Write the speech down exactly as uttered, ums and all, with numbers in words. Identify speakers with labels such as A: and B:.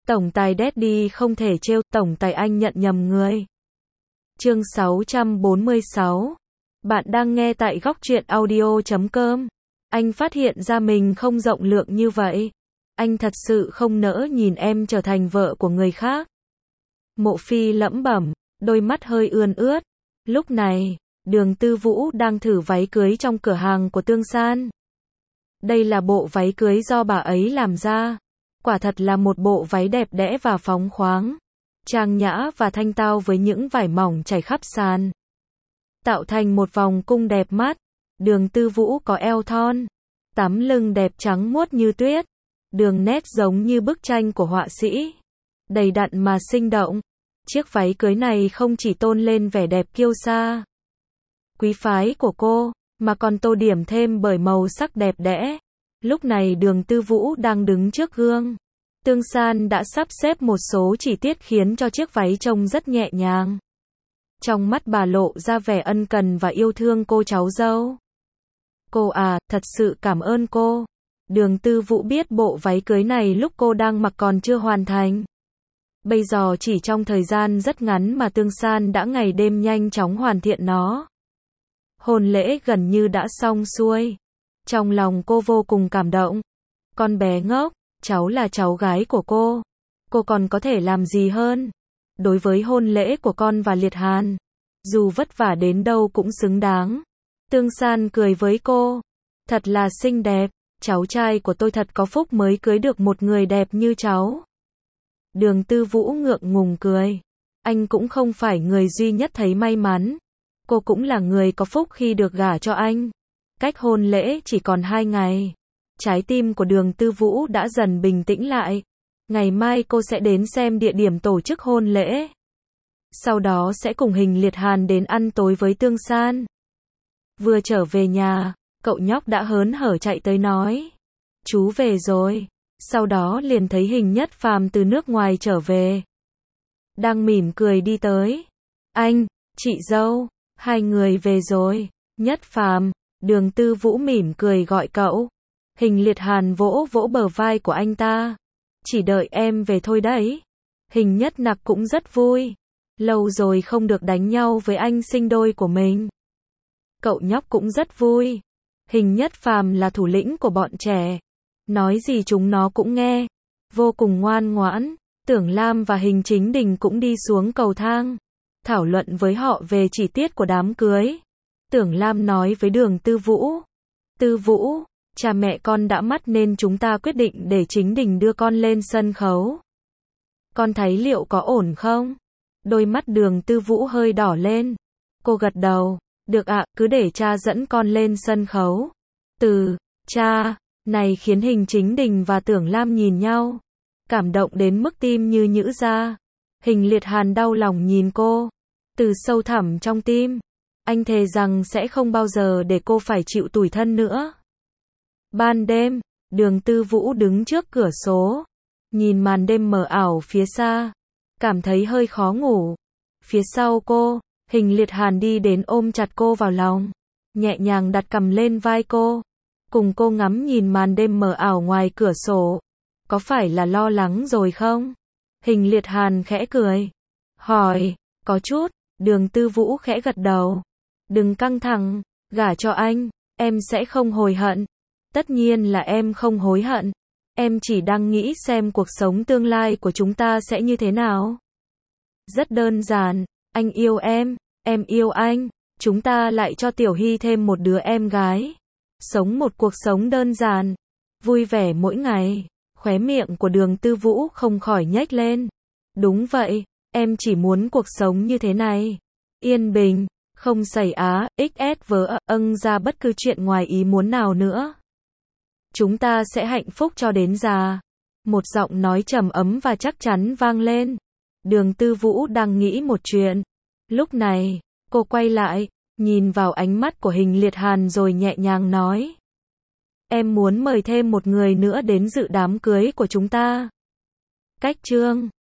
A: Tổng tài Daddy không thể trêu, tổng tài anh nhận nhầm người. Chương sáu trăm bốn mươi sáu. Bạn đang nghe tại góc truyện audio chấm com. Anh phát hiện ra mình không rộng lượng như vậy. Anh thật sự không nỡ nhìn em trở thành vợ của người khác. Mộ Phi lẩm bẩm, đôi mắt hơi ươn ướt. Lúc này, Đường Tư Vũ đang thử váy cưới trong cửa hàng của Tương San. Đây là bộ váy cưới do bà ấy làm ra. Quả thật là một bộ váy đẹp đẽ và phóng khoáng, trang nhã và thanh tao với những vải mỏng trải khắp sàn, tạo thành một vòng cung đẹp mắt. Đường Tư Vũ có eo thon, tắm lưng đẹp trắng muốt như tuyết, đường nét giống như bức tranh của họa sĩ, đầy đặn mà sinh động. Chiếc váy cưới này không chỉ tôn lên vẻ đẹp kiêu sa, quý phái của cô, mà còn tô điểm thêm bởi màu sắc đẹp đẽ. Lúc này Đường Tư Vũ đang đứng trước gương. Tương San đã sắp xếp một số chi tiết khiến cho chiếc váy trông rất nhẹ nhàng. Trong mắt bà lộ ra vẻ ân cần và yêu thương cô cháu dâu. Cô à, thật sự cảm ơn cô. Đường Tư Vũ biết bộ váy cưới này lúc cô đang mặc còn chưa hoàn thành. Bây giờ chỉ trong thời gian rất ngắn mà Tương San đã ngày đêm nhanh chóng hoàn thiện nó. Hôn lễ gần như đã xong xuôi. Trong lòng cô vô cùng cảm động. Con bé ngốc, cháu là cháu gái của cô. Cô còn có thể làm gì hơn? Đối với hôn lễ của con và Liệt Hàn, dù vất vả đến đâu cũng xứng đáng. Tương San cười với cô. Thật là xinh đẹp, cháu trai của tôi thật có phúc mới cưới được một người đẹp như cháu. Đường Tư Vũ ngượng ngùng cười. Anh cũng không phải người duy nhất thấy may mắn. Cô cũng là người có phúc khi được gả cho anh. Cách hôn lễ chỉ còn hai ngày. Trái tim của Đường Tư Vũ đã dần bình tĩnh lại. Ngày mai cô sẽ đến xem địa điểm tổ chức hôn lễ. Sau đó sẽ cùng Hình Liệt Hàn đến ăn tối với Tương San. Vừa trở về nhà, cậu nhóc đã hớn hở chạy tới nói. Chú về rồi. Sau đó liền thấy Hình Nhất Phàm từ nước ngoài trở về. Đang mỉm cười đi tới. Anh, chị dâu, hai người về rồi. Nhất Phàm. Đường Tư Vũ mỉm cười gọi cậu. Hình Liệt Hàn vỗ vỗ bờ vai của anh ta. Chỉ đợi em về thôi đấy. Hình Nhất Nặc cũng rất vui. Lâu rồi không được đánh nhau với anh sinh đôi của mình. Cậu nhóc cũng rất vui. Hình Nhất Phàm là thủ lĩnh của bọn trẻ. Nói gì chúng nó cũng nghe. Vô cùng ngoan ngoãn. Tưởng Lam và Hình Chính Đình cũng đi xuống cầu thang. Thảo luận với họ về chi tiết của đám cưới. Tưởng Lam nói với Đường Tư Vũ. Tư Vũ, cha mẹ con đã mắt nên chúng ta quyết định để Chính Đình đưa con lên sân khấu. Con thấy liệu có ổn không? Đôi mắt Đường Tư Vũ hơi đỏ lên. Cô gật đầu. Được ạ, cứ để cha dẫn con lên sân khấu. Từ, cha, này khiến Hình Chính Đình và Tưởng Lam nhìn nhau. Cảm động đến mức tim như nhũ ra. Hình Liệt Hàn đau lòng nhìn cô. Từ sâu thẳm trong tim. Anh thề rằng sẽ không bao giờ để cô phải chịu tủi thân nữa. Ban đêm, Đường Tư Vũ đứng trước cửa sổ. Nhìn màn đêm mờ ảo phía xa. Cảm thấy hơi khó ngủ. Phía sau cô, Hình Liệt Hàn đi đến ôm chặt cô vào lòng. Nhẹ nhàng đặt cằm lên vai cô. Cùng cô ngắm nhìn màn đêm mờ ảo ngoài cửa sổ. Có phải là lo lắng rồi không? Hình Liệt Hàn khẽ cười. Hỏi, có chút. Đường Tư Vũ khẽ gật đầu. Đừng căng thẳng, gả cho anh, em sẽ không hối hận. Tất nhiên là em không hối hận. Em chỉ đang nghĩ xem cuộc sống tương lai của chúng ta sẽ như thế nào. Rất đơn giản, anh yêu em, em yêu anh. Chúng ta lại cho Tiểu Hy thêm một đứa em gái. Sống một cuộc sống đơn giản, vui vẻ mỗi ngày. Khóe miệng của Đường Tư Vũ không khỏi nhếch lên. Đúng vậy, em chỉ muốn cuộc sống như thế này. Yên bình. Không xảy á, xs vớ âng ra bất cứ chuyện ngoài ý muốn nào nữa. Chúng ta sẽ hạnh phúc cho đến già. Một giọng nói trầm ấm và chắc chắn vang lên. Đường Tư Vũ đang nghĩ một chuyện. Lúc này, cô quay lại, nhìn vào ánh mắt của Hình Liệt Hàn rồi nhẹ nhàng nói. Em muốn mời thêm một người nữa đến dự đám cưới của chúng ta. Cách chương